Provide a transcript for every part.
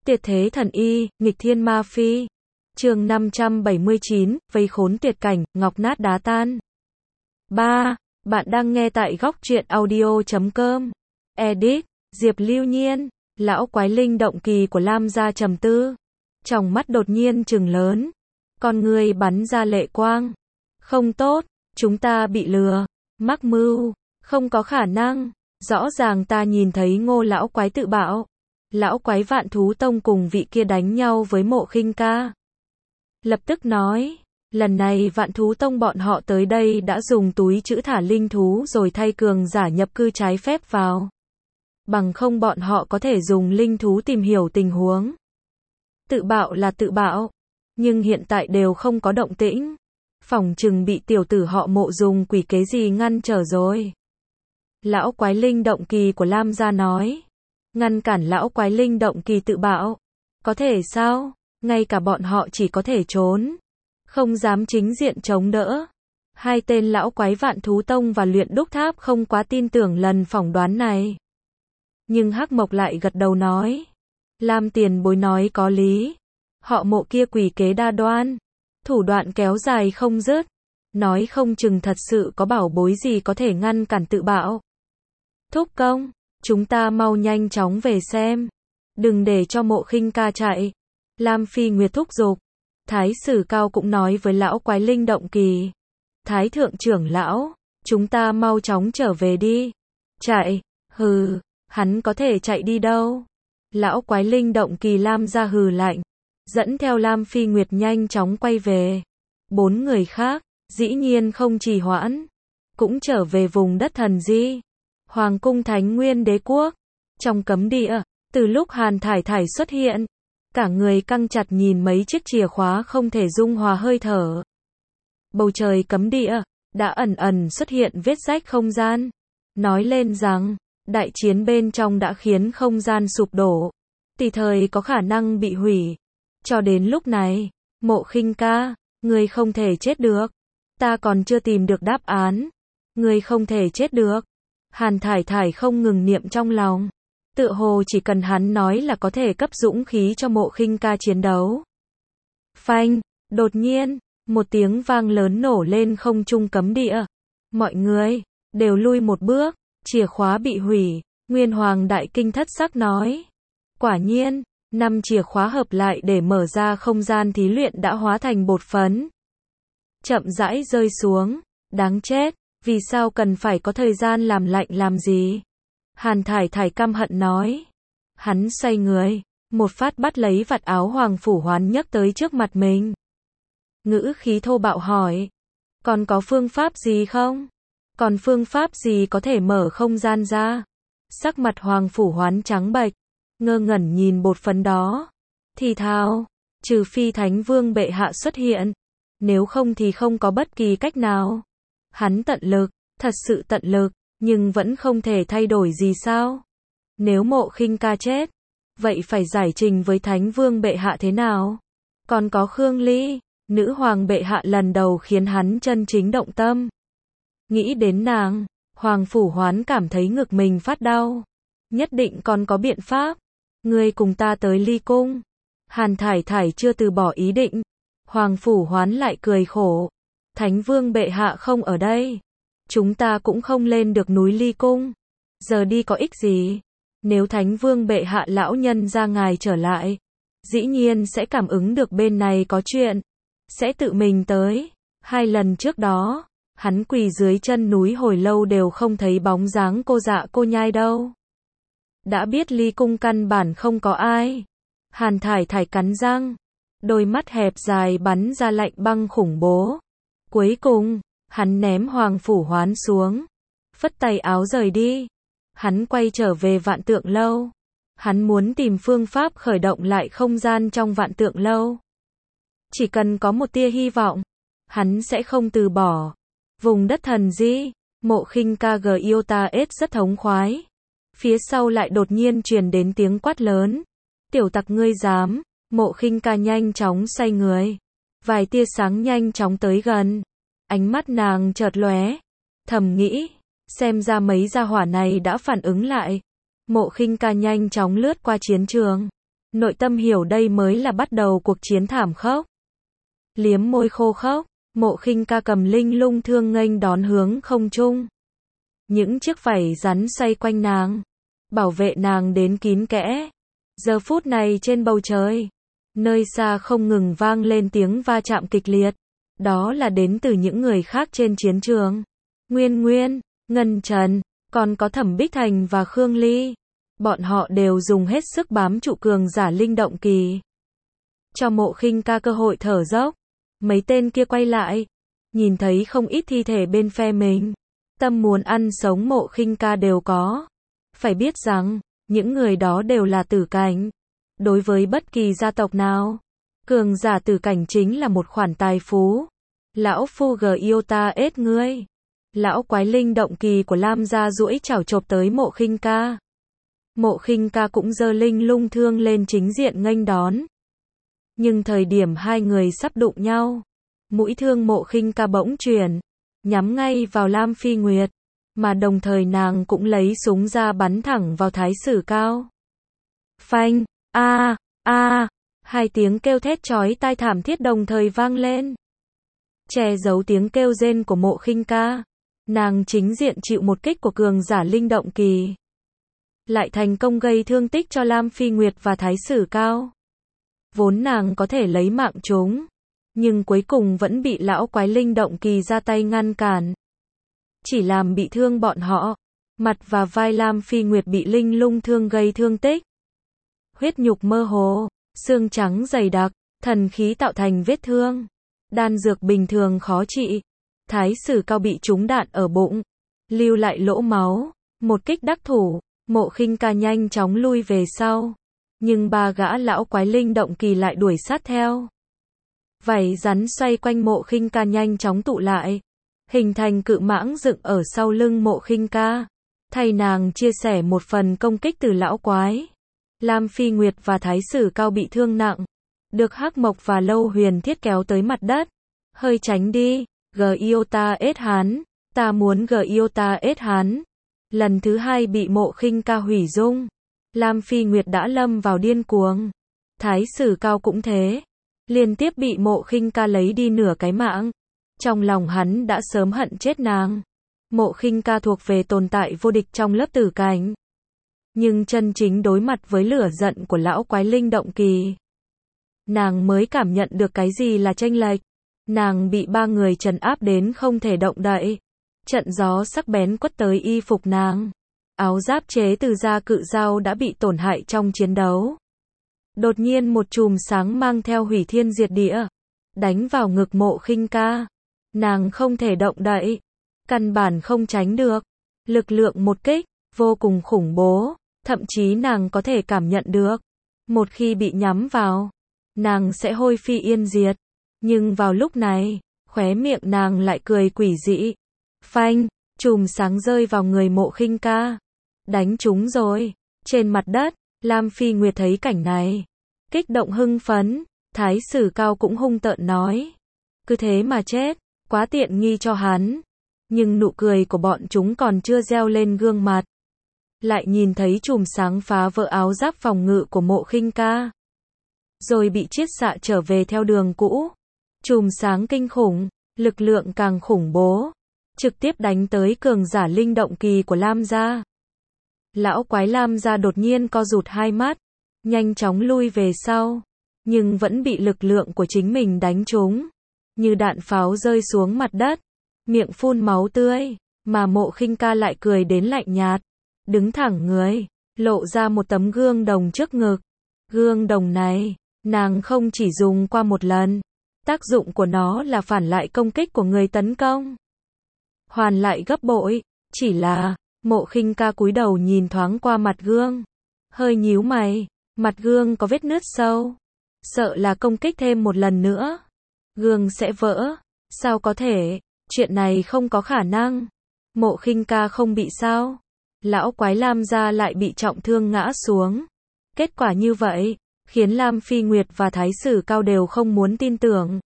Tuyệt thế thần y, nghịch thiên ma phi. Chương 579, vây khốn tuyệt cảnh, ngọc nát đá tan. 3. Bạn đang nghe tại góc truyện audio.com. Edit, Diệp Lưu Nhiên. Lão quái linh động kỳ của Lam gia trầm tư. Tròng mắt đột nhiên trừng lớn. Con người bắn ra lệ quang. Không tốt, chúng ta bị lừa. Mắc mưu, không có khả năng. Rõ ràng ta nhìn thấy Ngô lão quái tự bạo. Lão quái Vạn Thú Tông cùng vị kia đánh nhau với Mộ Khinh Ca. Lập tức nói, lần này Vạn Thú Tông bọn họ tới đây đã dùng túi trữ thả linh thú rồi thay cường giả nhập cư trái phép vào. Bằng không bọn họ có thể dùng linh thú tìm hiểu tình huống. Tự bạo là tự bạo, nhưng hiện tại đều không có động tĩnh. Phỏng chừng bị tiểu tử họ Mộ dùng quỷ kế gì ngăn trở rồi. Lão quái linh động kỳ của Lam gia nói. Ngăn cản lão quái linh động kỳ tự bạo. Có thể sao? Ngay cả bọn họ chỉ có thể trốn. Không dám chính diện chống đỡ. Hai tên lão quái Vạn Thú Tông và Luyện Đúc Tháp không quá tin tưởng lần phỏng đoán này. Nhưng Hắc Mộc lại gật đầu nói. Lam tiền bối nói có lý. Họ Mộ kia quỷ kế đa đoan. Thủ đoạn kéo dài không dứt. Nói không chừng thật sự có bảo bối gì có thể ngăn cản tự bạo. Thúc công, chúng ta mau nhanh chóng về xem. Đừng để cho Mộ Khinh Ca chạy. Lam Phi Nguyệt thúc giục. Thái Sử Cao cũng nói với lão quái linh động kỳ. Thái thượng trưởng lão, chúng ta mau chóng trở về đi. Chạy, hừ, hắn có thể chạy đi đâu. Lão quái linh động kỳ Lam ra hừ lạnh. Dẫn theo Lam Phi Nguyệt nhanh chóng quay về. 4 người khác, dĩ nhiên không trì hoãn. Cũng trở về vùng đất thần di. Hoàng cung Thánh Nguyên Đế Quốc. Trong cấm địa, từ lúc Hàn Thải Thải xuất hiện, cả người căng chặt nhìn mấy chiếc chìa khóa không thể dung hòa hơi thở. Bầu trời cấm địa, đã ẩn ẩn xuất hiện vết rách không gian. Nói lên rằng, đại chiến bên trong đã khiến không gian sụp đổ. Tùy thời có khả năng bị hủy. Cho đến lúc này, Mộ Khinh Ca, ngươi không thể chết được. Ta còn chưa tìm được đáp án. Ngươi không thể chết được. Hàn Thải Thải không ngừng niệm trong lòng. Tựa hồ chỉ cần hắn nói là có thể cấp dũng khí cho Mộ Khinh Ca chiến đấu. Phanh, đột nhiên, một tiếng vang lớn nổ lên không trung cấm địa. Mọi người, đều lui một bước, chìa khóa bị hủy. Nguyên Hoàng đại kinh thất sắc nói. Quả nhiên, 5 chìa khóa hợp lại để mở ra không gian thí luyện đã hóa thành bột phấn. Chậm rãi rơi xuống, đáng chết, vì sao cần phải có thời gian làm lạnh làm gì? Hàn Thải Thải căm hận nói. Hắn xoay người, một phát bắt lấy vạt áo Hoàng Phủ Hoán nhấc tới trước mặt mình. Ngữ khí thô bạo hỏi. Còn có phương pháp gì không? Còn phương pháp gì có thể mở không gian ra? Sắc mặt Hoàng Phủ Hoán trắng bệch, ngơ ngẩn nhìn bột phấn đó. Thì thào, trừ phi Thánh Vương bệ hạ xuất hiện. Nếu không thì không có bất kỳ cách nào. Hắn tận lực, thật sự tận lực, nhưng vẫn không thể thay đổi gì sao? Nếu Mộ Khinh Ca chết, vậy phải giải trình với Thánh Vương bệ hạ thế nào? Còn có Khương Ly, nữ hoàng bệ hạ lần đầu khiến hắn chân chính động tâm. Nghĩ đến nàng, Hoàng Phủ Hoán cảm thấy ngực mình phát đau. Nhất định còn có biện pháp. Ngươi cùng ta tới Ly Cung. Hàn Thải Thải chưa từ bỏ ý định. Hoàng Phủ Hoán lại cười khổ. Thánh Vương bệ hạ không ở đây. Chúng ta cũng không lên được núi Ly Cung. Giờ đi có ích gì? Nếu Thánh Vương bệ hạ lão nhân ra ngài trở lại, dĩ nhiên sẽ cảm ứng được bên này có chuyện. Sẽ tự mình tới. 2 lần trước đó, hắn quỳ dưới chân núi hồi lâu đều không thấy bóng dáng cô dạ cô nhai đâu. Đã biết Ly Cung căn bản không có ai. Hàn Thải Thải cắn răng. Đôi mắt hẹp dài bắn ra lạnh băng khủng bố. Cuối cùng, hắn ném Hoàng Phủ Hoán xuống. Phất tay áo rời đi. Hắn quay trở về Vạn Tượng Lâu. Hắn muốn tìm phương pháp khởi động lại không gian trong Vạn Tượng Lâu. Chỉ cần có một tia hy vọng, hắn sẽ không từ bỏ. Vùng đất thần di, Mộ Khinh Ca Giota-S rất thống khoái. Phía sau lại đột nhiên truyền đến tiếng quát lớn. Tiểu tặc ngươi dám. Mộ Khinh Ca nhanh chóng xoay người. Vài tia sáng nhanh chóng tới gần. Ánh mắt nàng chợt lóe. Thầm nghĩ, xem ra mấy gia hỏa này đã phản ứng lại. Mộ Khinh Ca nhanh chóng lướt qua chiến trường. nội tâm hiểu đây mới là bắt đầu cuộc chiến thảm khốc. Liếm môi khô khốc, Mộ Khinh Ca cầm linh lung thương nghênh đón hướng không trung. Những chiếc vảy rắn xoay quanh nàng, bảo vệ nàng đến kín kẽ. Giờ phút này trên bầu trời, nơi xa không ngừng vang lên tiếng va chạm kịch liệt. Đó là đến từ những người khác trên chiến trường. Nguyên Nguyên, Ngân Trần, còn có Thẩm Bích Thành và Khương Ly. Bọn họ đều dùng hết sức bám trụ cường giả linh động kỳ. Cho Mộ Khinh Ca cơ hội thở dốc. Mấy tên kia quay lại, nhìn thấy không ít thi thể bên phe mình. Tâm muốn ăn sống Mộ Khinh Ca đều có. Phải biết rằng, những người đó đều là tử cảnh. Đối với bất kỳ gia tộc nào, cường giả tử cảnh chính là một khoản tài phú. Lão phu gờ yêu ta ết ngươi. Lão quái linh động kỳ của Lam gia duỗi chảo chộp tới Mộ Khinh Ca. Mộ Khinh Ca cũng giơ linh lung thương lên chính diện nghênh đón. Nhưng thời điểm hai người sắp đụng nhau, mũi thương Mộ Khinh Ca bỗng chuyển, nhắm ngay vào Lam Phi Nguyệt, mà đồng thời nàng cũng lấy súng ra bắn thẳng vào Thái Sử Cao. Phanh, hai tiếng kêu thét chói tai thảm thiết đồng thời vang lên. Che giấu tiếng kêu rên của Mộ Khinh Ca, nàng chính diện chịu một kích của cường giả linh động kỳ, lại thành công gây thương tích cho Lam Phi Nguyệt và Thái Sử Cao. Vốn nàng có thể lấy mạng chúng, nhưng cuối cùng vẫn bị lão quái linh động kỳ ra tay ngăn cản, chỉ làm bị thương bọn họ. Mặt và vai Lam Phi Nguyệt bị linh lung thương gây thương tích, huyết nhục mơ hồ, xương trắng dày đặc, thần khí tạo thành vết thương, đan dược bình thường khó trị. Thái Sử Cao bị trúng đạn ở bụng, lưu lại lỗ máu, một kích đắc thủ. Mộ Khinh Ca nhanh chóng lui về sau, nhưng ba gã lão quái linh động kỳ lại đuổi sát theo. Vảy rắn xoay quanh Mộ Khinh Ca nhanh chóng tụ lại, hình thành cự mãng dựng ở sau lưng Mộ Khinh Ca, thay nàng chia sẻ một phần công kích từ lão quái. Lam Phi Nguyệt và Thái Sử Cao bị thương nặng, được Hắc Mộc và Lâu Huyền Thiết kéo tới mặt đất. Hơi tránh đi, gờ yêu ta ết hắn, ta muốn gờ yêu ta ết hắn. Lần thứ hai bị Mộ Khinh Ca hủy dung, Lam Phi Nguyệt đã lâm vào điên cuồng. Thái Sử Cao cũng thế, liên tiếp bị Mộ Khinh Ca lấy đi nửa cái mạng. Trong lòng hắn đã sớm hận chết nàng. Mộ Khinh Ca thuộc về tồn tại vô địch trong lớp tử cảnh, nhưng chân chính đối mặt với lửa giận của lão quái linh động kỳ, nàng mới cảm nhận được cái gì là chênh lệch. Nàng bị ba người trấn áp đến không thể động đậy. Trận gió sắc bén quất tới y phục nàng. Áo giáp chế từ da cự dao đã bị tổn hại trong chiến đấu. Đột nhiên một chùm sáng mang theo hủy thiên diệt địa, đánh vào ngực Mộ Khinh Ca. Nàng không thể động đậy, căn bản không tránh được. Lực lượng một kích, vô cùng khủng bố, thậm chí nàng có thể cảm nhận được. Một khi bị nhắm vào, nàng sẽ hôi phi yên diệt. Nhưng vào lúc này, khóe miệng nàng lại cười quỷ dị. Phanh, chùm sáng rơi vào người Mộ Khinh Ca. Đánh trúng rồi. Trên mặt đất, Lam Phi Nguyệt thấy cảnh này, kích động hưng phấn. Thái Sử Cao cũng hung tợn nói, cứ thế mà chết, quá tiện nghi cho hắn. Nhưng nụ cười của bọn chúng còn chưa gieo lên gương mặt, lại nhìn thấy chùm sáng phá vỡ áo giáp phòng ngự của Mộ Khinh Ca, rồi bị chiết xạ trở về theo đường cũ. Chùm sáng kinh khủng, lực lượng càng khủng bố, trực tiếp đánh tới cường giả linh động kỳ của Lam gia. Lão quái Lam gia đột nhiên co rụt hai mắt, nhanh chóng lui về sau, nhưng vẫn bị lực lượng của chính mình đánh trúng, như đạn pháo rơi xuống mặt đất, miệng phun máu tươi, mà Mộ Khinh Ca lại cười đến lạnh nhạt, đứng thẳng người, lộ ra một tấm gương đồng trước ngực. Gương đồng này, nàng không chỉ dùng qua một lần, tác dụng của nó là phản lại công kích của người tấn công, hoàn lại gấp bội. Chỉ là, Mộ Khinh Ca cúi đầu nhìn thoáng qua mặt gương, hơi nhíu mày, mặt gương có vết nứt sâu, sợ là công kích thêm một lần nữa, gương sẽ vỡ. Sao có thể, chuyện này không có khả năng. Mộ Khinh Ca không bị sao, lão quái Lam gia lại bị trọng thương ngã xuống. Kết quả như vậy, khiến Lam Phi Nguyệt và Thái Sử Cao đều không muốn tin tưởng.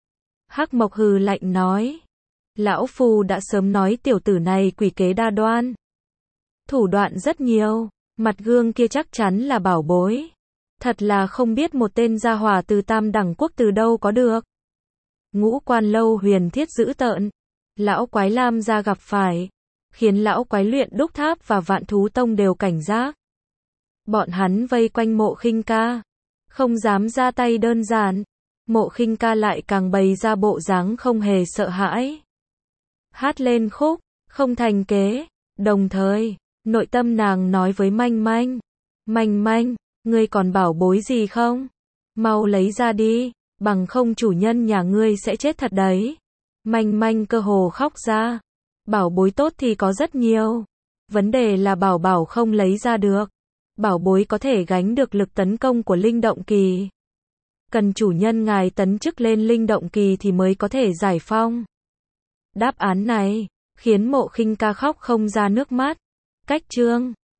Hắc Mộc hừ lạnh nói, lão phu đã sớm nói tiểu tử này quỷ kế đa đoan, thủ đoạn rất nhiều, mặt gương kia chắc chắn là bảo bối. Thật là không biết một tên gia hỏa từ Tam Đẳng Quốc từ đâu có được. Ngũ Quan Lâu huyền thiết dữ tợn. Lão quái lam gia gặp phải. Khiến lão quái luyện đúc tháp và vạn thú tông đều cảnh giác. Bọn hắn vây quanh Mộ Khinh Ca. Không dám ra tay đơn giản. Mộ Khinh Ca lại càng bày ra bộ dáng không hề sợ hãi. Hát lên khúc, không thành kế. Đồng thời, nội tâm nàng nói với Manh Manh. Manh Manh, ngươi còn bảo bối gì không? Mau lấy ra đi, bằng không chủ nhân nhà ngươi sẽ chết thật đấy. Manh Manh cơ hồ khóc ra. Bảo bối tốt thì có rất nhiều. Vấn đề là bảo bảo không lấy ra được. Bảo bối có thể gánh được lực tấn công của linh động kỳ. Cần chủ nhân ngài tấn chức lên linh động kỳ thì mới có thể giải phong. Đáp án này khiến Mộ Khinh Ca khóc không ra nước mắt. Cách chương